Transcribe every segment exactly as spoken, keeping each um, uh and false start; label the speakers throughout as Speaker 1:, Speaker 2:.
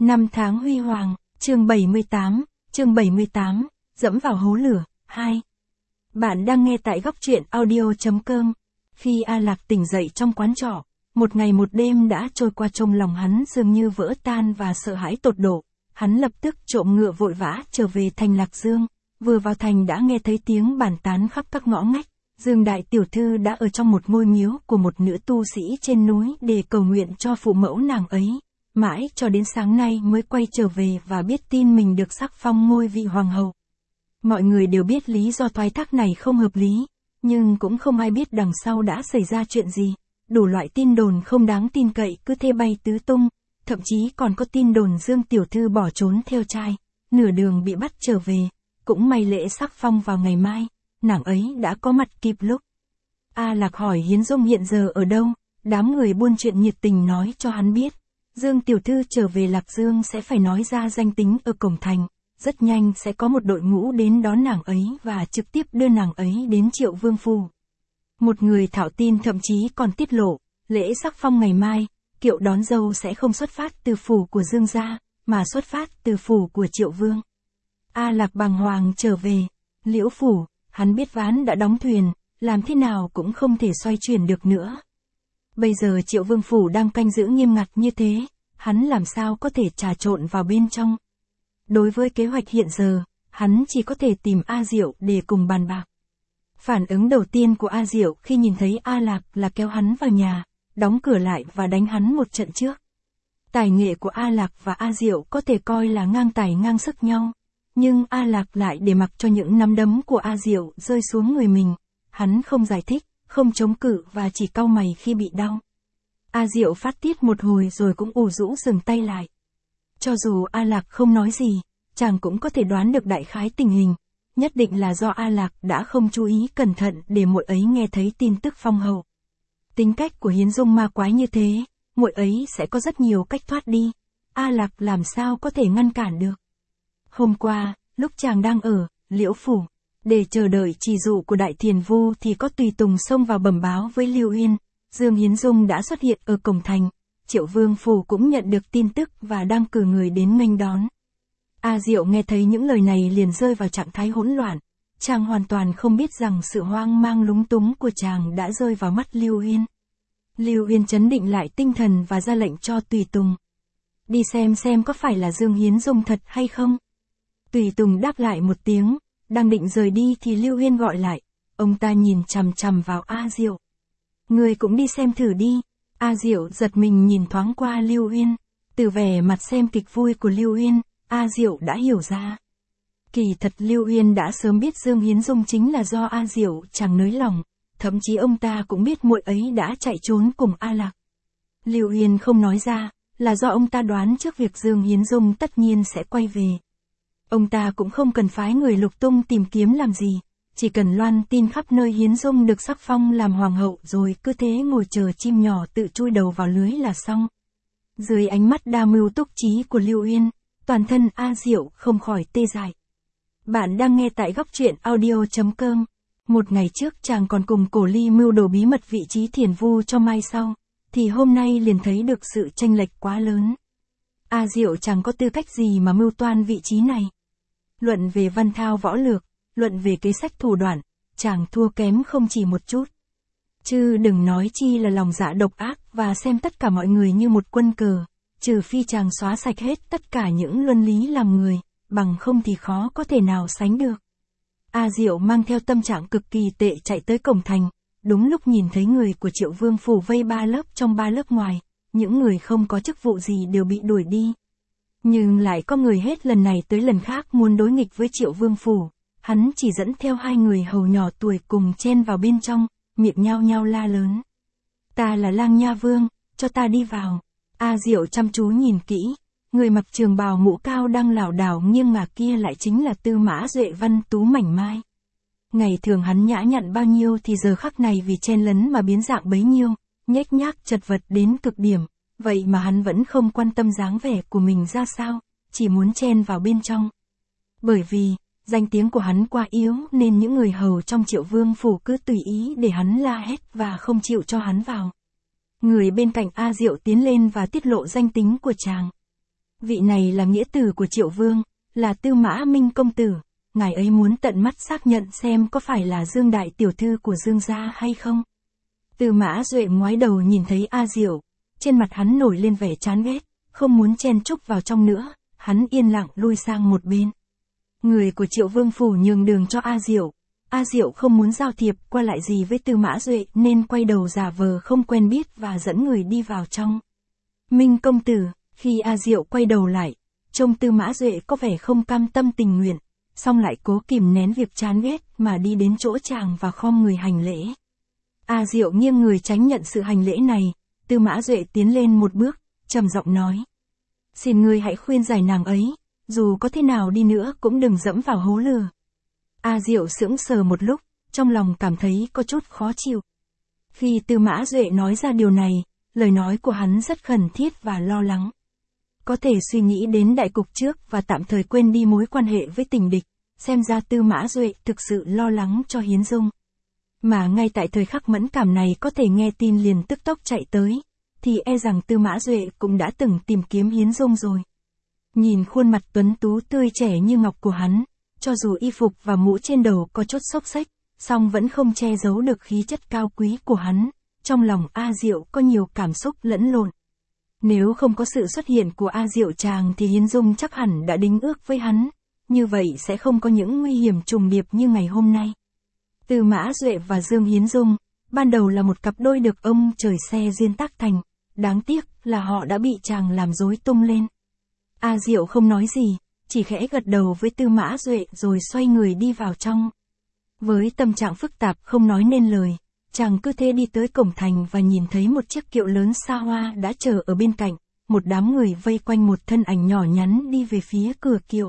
Speaker 1: Năm tháng huy hoàng, chương bảy mươi tám, chương bảy mươi tám, dẫm vào hố lửa, hai. Bạn đang nghe tại góc truyện audio.com. Khi A Lạc tỉnh dậy trong quán trọ, một ngày một đêm đã trôi qua, trong lòng hắn dường như vỡ tan và sợ hãi tột độ. Hắn lập tức trộm ngựa vội vã trở về thành Lạc Dương, vừa vào thành đã nghe thấy tiếng bàn tán khắp các ngõ ngách. Dương đại tiểu thư đã ở trong một ngôi miếu của một nữ tu sĩ trên núi để cầu nguyện cho phụ mẫu nàng ấy. Mãi cho đến sáng nay mới quay trở về và biết tin mình được sắc phong ngôi vị hoàng hậu. Mọi người đều biết lý do thoái thác này không hợp lý, nhưng cũng không ai biết đằng sau đã xảy ra chuyện gì. Đủ loại tin đồn không đáng tin cậy cứ thế bay tứ tung, thậm chí còn có tin đồn Dương tiểu thư bỏ trốn theo trai, nửa đường bị bắt trở về. Cũng may lễ sắc phong vào ngày mai, nàng ấy đã có mặt kịp lúc. A Lạc hỏi Hiến Dung hiện giờ ở đâu, đám người buôn chuyện nhiệt tình nói cho hắn biết. Dương tiểu thư trở về Lạc Dương sẽ phải nói ra danh tính ở cổng thành, rất nhanh sẽ có một đội ngũ đến đón nàng ấy và trực tiếp đưa nàng ấy đến Triệu Vương phủ. Một người thạo tin thậm chí còn tiết lộ, lễ sắc phong ngày mai, kiệu đón dâu sẽ không xuất phát từ phủ của Dương gia, mà xuất phát từ phủ của Triệu Vương. A Lạc bàng hoàng trở về, Liễu phủ, hắn biết ván đã đóng thuyền, làm thế nào cũng không thể xoay chuyển được nữa. Bây giờ Triệu Vương phủ đang canh giữ nghiêm ngặt như thế, hắn làm sao có thể trà trộn vào bên trong. Đối với kế hoạch hiện giờ, hắn chỉ có thể tìm A Diệu để cùng bàn bạc. Phản ứng đầu tiên của A Diệu khi nhìn thấy A Lạc là kéo hắn vào nhà, đóng cửa lại và đánh hắn một trận trước. Tài nghệ của A Lạc và A Diệu có thể coi là ngang tài ngang sức nhau, nhưng A Lạc lại để mặc cho những nắm đấm của A Diệu rơi xuống người mình. Hắn không giải thích, không chống cự và chỉ cau mày khi bị đau. A Diệu phát tiết một hồi rồi cũng ủ rũ dừng tay lại. Cho dù A Lạc không nói gì, chàng cũng có thể đoán được đại khái tình hình. Nhất định là do A Lạc đã không chú ý cẩn thận để muội ấy nghe thấy tin tức phong hậu. Tính cách của Hiến Dung ma quái như thế, muội ấy sẽ có rất nhiều cách thoát đi. A Lạc làm sao có thể ngăn cản được. Hôm qua, lúc chàng đang ở Liễu phủ, để chờ đợi chỉ dụ của Đại Thiền Vu thì có tùy tùng xông vào bẩm báo với Lưu Yên, Dương Hiến Dung đã xuất hiện ở cổng thành. Triệu Vương phủ cũng nhận được tin tức và đang cử người đến nghênh đón. A Diệu nghe thấy những lời này liền rơi vào trạng thái hỗn loạn. Chàng hoàn toàn không biết rằng sự hoang mang lúng túng của chàng đã rơi vào mắt Lưu Yên. Lưu Yên trấn định lại tinh thần và ra lệnh cho tùy tùng. Đi xem xem có phải là Dương Hiến Dung thật hay không. Tùy tùng đáp lại một tiếng, đang định rời đi thì Lưu Yên gọi lại. Ông ta nhìn chằm chằm vào A Diệu. Người cũng đi xem thử đi. A Diệu giật mình nhìn thoáng qua Lưu Yên. Từ vẻ mặt xem kịch vui của Lưu Yên, A Diệu đã hiểu ra. Kỳ thật Lưu Yên đã sớm biết Dương Hiến Dung chính là do A Diệu chẳng nới lòng, thậm chí ông ta cũng biết muội ấy đã chạy trốn cùng A Lạc. Lưu Yên không nói ra, là do ông ta đoán trước việc Dương Hiến Dung tất nhiên sẽ quay về. Ông ta cũng không cần phái người lục tung tìm kiếm làm gì, chỉ cần loan tin khắp nơi Hiến Dung được sắc phong làm hoàng hậu rồi cứ thế ngồi chờ chim nhỏ tự chui đầu vào lưới là xong. Dưới ánh mắt đa mưu túc trí của Lưu Yên, toàn thân A Diệu không khỏi tê dại. Bạn đang nghe tại góc truyện audio.com. Một ngày trước chàng còn cùng Cổ Ly mưu đồ bí mật vị trí Thiền Vu cho mai sau, thì hôm nay liền thấy được sự chênh lệch quá lớn. A Diệu chẳng có tư cách gì mà mưu toan vị trí này. Luận về văn thao võ lược, luận về kế sách thủ đoạn, chàng thua kém không chỉ một chút. Chứ đừng nói chi là lòng dạ độc ác và xem tất cả mọi người như một quân cờ, trừ phi chàng xóa sạch hết tất cả những luân lý làm người, bằng không thì khó có thể nào sánh được. A Diệu mang theo tâm trạng cực kỳ tệ chạy tới cổng thành, đúng lúc nhìn thấy người của Triệu Vương phủ vây ba lớp trong ba lớp ngoài, những người không có chức vụ gì đều bị đuổi đi. Nhưng lại có người hết lần này tới lần khác muốn đối nghịch với Triệu Vương phủ, hắn chỉ dẫn theo hai người hầu nhỏ tuổi cùng chen vào bên trong, miệng nhao nhao la lớn. Ta là Lang Nha Vương, cho ta đi vào. A Diệu chăm chú nhìn kỹ, người mặc trường bào mũ cao đang lảo đảo nghiêng ngả kia lại chính là Tư Mã Duệ Văn Tú mảnh mai. Ngày thường hắn nhã nhặn bao nhiêu thì giờ khắc này vì chen lấn mà biến dạng bấy nhiêu, nhếch nhác chật vật đến cực điểm, vậy mà hắn vẫn không quan tâm dáng vẻ của mình ra sao, chỉ muốn chen vào bên trong. Bởi vì, danh tiếng của hắn quá yếu nên những người hầu trong Triệu Vương phủ cứ tùy ý để hắn la hét và không chịu cho hắn vào. Người bên cạnh A Diệu tiến lên và tiết lộ danh tính của chàng. Vị này là nghĩa tử của Triệu Vương, là Tư Mã Minh công tử, ngài ấy muốn tận mắt xác nhận xem có phải là Dương đại tiểu thư của Dương gia hay không. Tư Mã Duệ ngoái đầu nhìn thấy A Diệu, trên mặt hắn nổi lên vẻ chán ghét, không muốn chen chúc vào trong nữa, hắn yên lặng lui sang một bên. Người của Triệu Vương phủ nhường đường cho A Diệu. A Diệu không muốn giao thiệp qua lại gì với Tư Mã Duệ nên quay đầu giả vờ không quen biết và dẫn người đi vào trong. Minh công tử, khi A Diệu quay đầu lại, trông Tư Mã Duệ có vẻ không cam tâm tình nguyện, song lại cố kìm nén việc chán ghét mà đi đến chỗ chàng và khom người hành lễ. A Diệu nghiêng người tránh nhận sự hành lễ này, Tư Mã Duệ tiến lên một bước, trầm giọng nói. Xin ngươi hãy khuyên giải nàng ấy, dù có thế nào đi nữa cũng đừng dẫm vào hố lửa. A Diệu sững sờ một lúc, trong lòng cảm thấy có chút khó chịu. Khi Tư Mã Duệ nói ra điều này, lời nói của hắn rất khẩn thiết và lo lắng. Có thể suy nghĩ đến đại cục trước và tạm thời quên đi mối quan hệ với tình địch, xem ra Tư Mã Duệ thực sự lo lắng cho Hiến Dung. Mà ngay tại thời khắc mẫn cảm này có thể nghe tin liền tức tốc chạy tới, thì e rằng Tư Mã Duệ cũng đã từng tìm kiếm Hiến Dung rồi. Nhìn khuôn mặt tuấn tú tươi trẻ như ngọc của hắn, cho dù y phục và mũ trên đầu có chút xốc xếch, song vẫn không che giấu được khí chất cao quý của hắn, trong lòng A Diệu có nhiều cảm xúc lẫn lộn. Nếu không có sự xuất hiện của A Diệu chàng thì Hiến Dung chắc hẳn đã đính ước với hắn, như vậy sẽ không có những nguy hiểm trùng điệp như ngày hôm nay. Tư Mã Duệ và Dương Hiến Dung, ban đầu là một cặp đôi được ông trời xe duyên tác thành, đáng tiếc là họ đã bị chàng làm rối tung lên. A Diệu không nói gì, chỉ khẽ gật đầu với Tư Mã Duệ rồi xoay người đi vào trong. Với tâm trạng phức tạp không nói nên lời, chàng cứ thế đi tới cổng thành và nhìn thấy một chiếc kiệu lớn xa hoa đã chờ ở bên cạnh, một đám người vây quanh một thân ảnh nhỏ nhắn đi về phía cửa kiệu.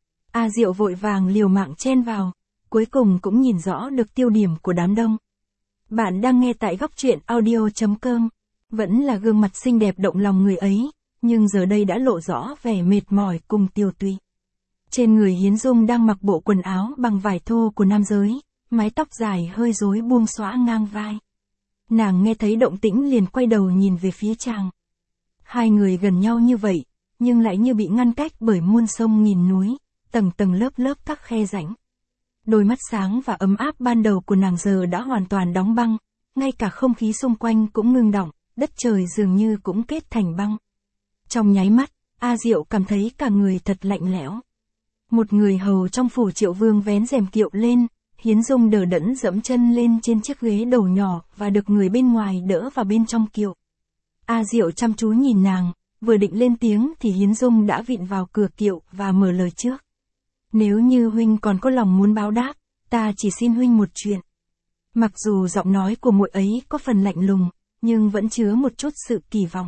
Speaker 1: A Diệu vội vàng liều mạng chen vào, cuối cùng cũng nhìn rõ được tiêu điểm của đám đông. Bạn đang nghe tại góc truyện audio chấm com, vẫn là gương mặt xinh đẹp động lòng người ấy, nhưng giờ đây đã lộ rõ vẻ mệt mỏi cùng tiều tụy. Trên người Hiến Dung đang mặc bộ quần áo bằng vải thô của nam giới, mái tóc dài hơi rối buông xõa ngang vai. Nàng nghe thấy động tĩnh liền quay đầu nhìn về phía chàng. Hai người gần nhau như vậy, nhưng lại như bị ngăn cách bởi muôn sông nghìn núi, tầng tầng lớp lớp các khe rãnh. Đôi mắt sáng và ấm áp ban đầu của nàng giờ đã hoàn toàn đóng băng, ngay cả không khí xung quanh cũng ngưng đọng, đất trời dường như cũng kết thành băng. Trong nháy mắt, A Diệu cảm thấy cả người thật lạnh lẽo. Một người hầu trong phủ Triệu Vương vén rèm kiệu lên, Hiến Dung đờ đẫn dẫm chân lên trên chiếc ghế đầu nhỏ và được người bên ngoài đỡ vào bên trong kiệu. A Diệu chăm chú nhìn nàng, vừa định lên tiếng thì Hiến Dung đã vịn vào cửa kiệu và mở lời trước. Nếu như huynh còn có lòng muốn báo đáp, ta chỉ xin huynh một chuyện. Mặc dù giọng nói của muội ấy có phần lạnh lùng, nhưng vẫn chứa một chút sự kỳ vọng.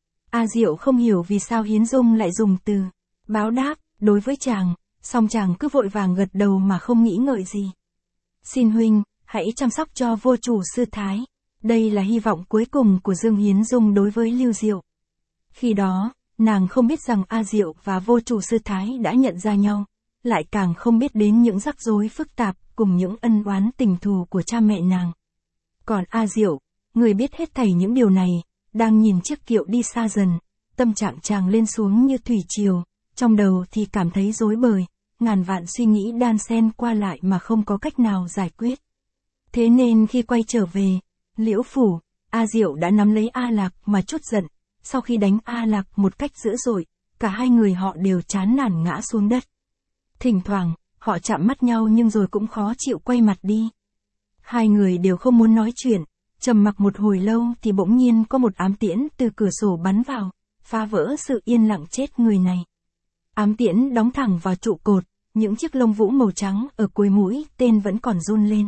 Speaker 1: A Diệu không hiểu vì sao Hiến Dung lại dùng từ báo đáp đối với chàng, song chàng cứ vội vàng gật đầu mà không nghĩ ngợi gì. Xin huynh, hãy chăm sóc cho vô chủ sư thái. Đây là hy vọng cuối cùng của Dương Hiến Dung đối với Lưu Diệu. Khi đó, nàng không biết rằng A Diệu và vô chủ sư thái đã nhận ra nhau, lại càng không biết đến những rắc rối phức tạp cùng những ân oán tình thù của cha mẹ nàng. Còn A Diệu, người biết hết thảy những điều này, đang nhìn chiếc kiệu đi xa dần, tâm trạng chàng lên xuống như thủy triều, trong đầu thì cảm thấy rối bời, ngàn vạn suy nghĩ đan xen qua lại mà không có cách nào giải quyết. Thế nên khi quay trở về, Liễu phủ, A Diệu đã nắm lấy A Lạc mà trút giận, sau khi đánh A Lạc một cách dữ dội, cả hai người họ đều chán nản ngã xuống đất. Thỉnh thoảng, họ chạm mắt nhau nhưng rồi cũng khó chịu quay mặt đi. Hai người đều không muốn nói chuyện, trầm mặc một hồi lâu thì bỗng nhiên có một ám tiễn từ cửa sổ bắn vào, phá vỡ sự yên lặng chết người này. Ám tiễn đóng thẳng vào trụ cột, những chiếc lông vũ màu trắng ở cuối mũi tên vẫn còn run lên.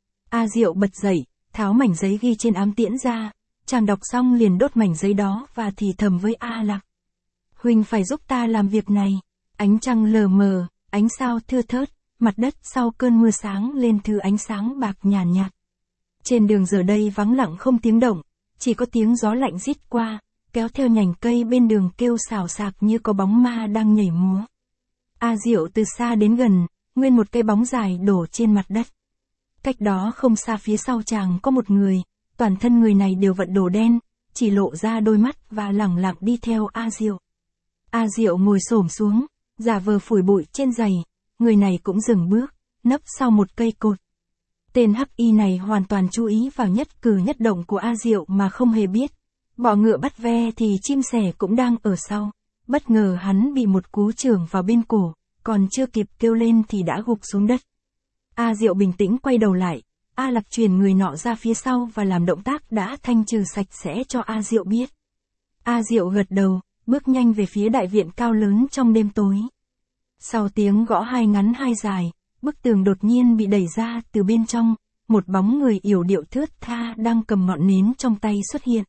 Speaker 1: A Diệu bật dậy, tháo mảnh giấy ghi trên ám tiễn ra, chàng đọc xong liền đốt mảnh giấy đó và thì thầm với A Lạc. Huynh phải giúp ta làm việc này. Ánh trăng lờ mờ, ánh sao thưa thớt, mặt đất sau cơn mưa sáng lên thứ ánh sáng bạc nhàn nhạt, nhạt. Trên đường giờ đây vắng lặng không tiếng động, chỉ có tiếng gió lạnh rít qua, kéo theo nhành cây bên đường kêu xào xạc như có bóng ma đang nhảy múa. A Diệu từ xa đến gần, nguyên một cây bóng dài đổ trên mặt đất. Cách đó không xa phía sau chàng có một người, toàn thân người này đều vận đồ đen, chỉ lộ ra đôi mắt và lẳng lặng đi theo A Diệu. A Diệu ngồi xổm xuống, giả vờ phủi bụi trên giày, người này cũng dừng bước, nấp sau một cây cột. Tên hắc y này hoàn toàn chú ý vào nhất cử nhất động của A Diệu mà không hề biết. Bọ ngựa bắt ve thì chim sẻ cũng đang ở sau. Bất ngờ hắn bị một cú chưởng vào bên cổ, còn chưa kịp kêu lên thì đã gục xuống đất. A Diệu bình tĩnh quay đầu lại, A Lạc truyền người nọ ra phía sau và làm động tác đã thanh trừ sạch sẽ cho A Diệu biết. A Diệu gật đầu, bước nhanh về phía đại viện cao lớn trong đêm tối. Sau tiếng gõ hai ngắn hai dài, bức tường đột nhiên bị đẩy ra từ bên trong, một bóng người yểu điệu thướt tha đang cầm ngọn nến trong tay xuất hiện.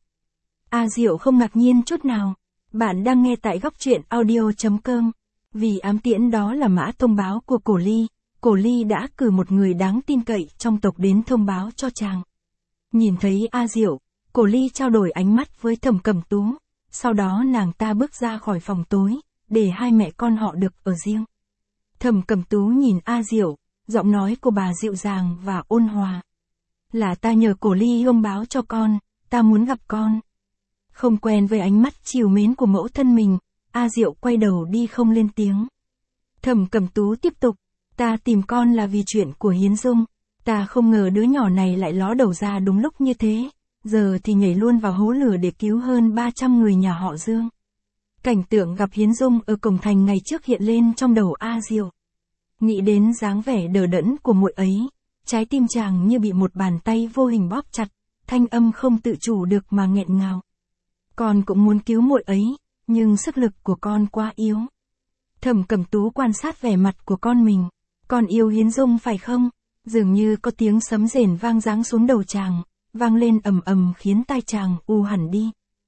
Speaker 1: A Diệu không ngạc nhiên chút nào. Bạn đang nghe tại góc truyện audio chấm com. Vì ám tiễn đó là mã thông báo của Cổ Ly, Cổ Ly đã cử một người đáng tin cậy trong tộc đến thông báo cho chàng. Nhìn thấy A Diệu, Cổ Ly trao đổi ánh mắt với Thẩm Cẩm Tú, sau đó nàng ta bước ra khỏi phòng tối, để hai mẹ con họ được ở riêng. Thẩm Cẩm Tú nhìn A Diệu, giọng nói của bà dịu dàng và ôn hòa. Là ta nhờ Cổ Ly thông báo cho con, ta muốn gặp con. Không quen với ánh mắt trìu mến của mẫu thân mình, A Diệu quay đầu đi không lên tiếng. Thẩm Cẩm Tú tiếp tục, ta tìm con là vì chuyện của Hiến Dung, ta không ngờ đứa nhỏ này lại ló đầu ra đúng lúc như thế, giờ thì nhảy luôn vào hố lửa để cứu hơn ba trăm người nhà họ Dương. Cảnh tượng gặp Hiến Dung ở cổng thành ngày trước hiện lên trong đầu A Diệu. Nghĩ đến dáng vẻ đờ đẫn của muội ấy, trái tim chàng như bị một bàn tay vô hình bóp chặt, thanh âm không tự chủ được mà nghẹn ngào. Con cũng muốn cứu muội ấy, nhưng sức lực của con quá yếu. Thẩm Cẩm Tú quan sát vẻ mặt của con mình. Con yêu Hiến Dung phải không? Dường như có tiếng sấm rền vang giáng xuống đầu chàng, vang lên ầm ầm khiến tai chàng u hẳn đi.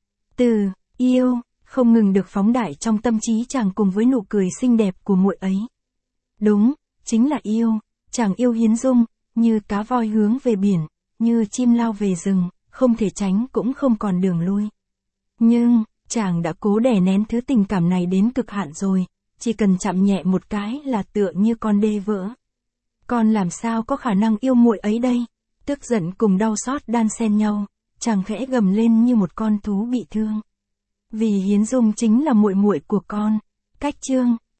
Speaker 1: Từ yêu không ngừng được phóng đại trong tâm trí chàng cùng với nụ cười xinh đẹp của muội ấy. Đúng, chính là yêu. Chàng yêu Hiến Dung, như cá voi hướng về biển, như chim lao về rừng, không thể tránh cũng không còn đường lui. Nhưng, chàng đã cố đè nén thứ tình cảm này đến cực hạn rồi, chỉ cần chạm nhẹ một cái là tựa như con đê vỡ. Con làm sao có khả năng yêu muội ấy đây? Tức giận cùng đau xót đan xen nhau, chàng khẽ gầm lên như một con thú bị thương. Vì Hiến Dung chính là muội muội của con. Cách chương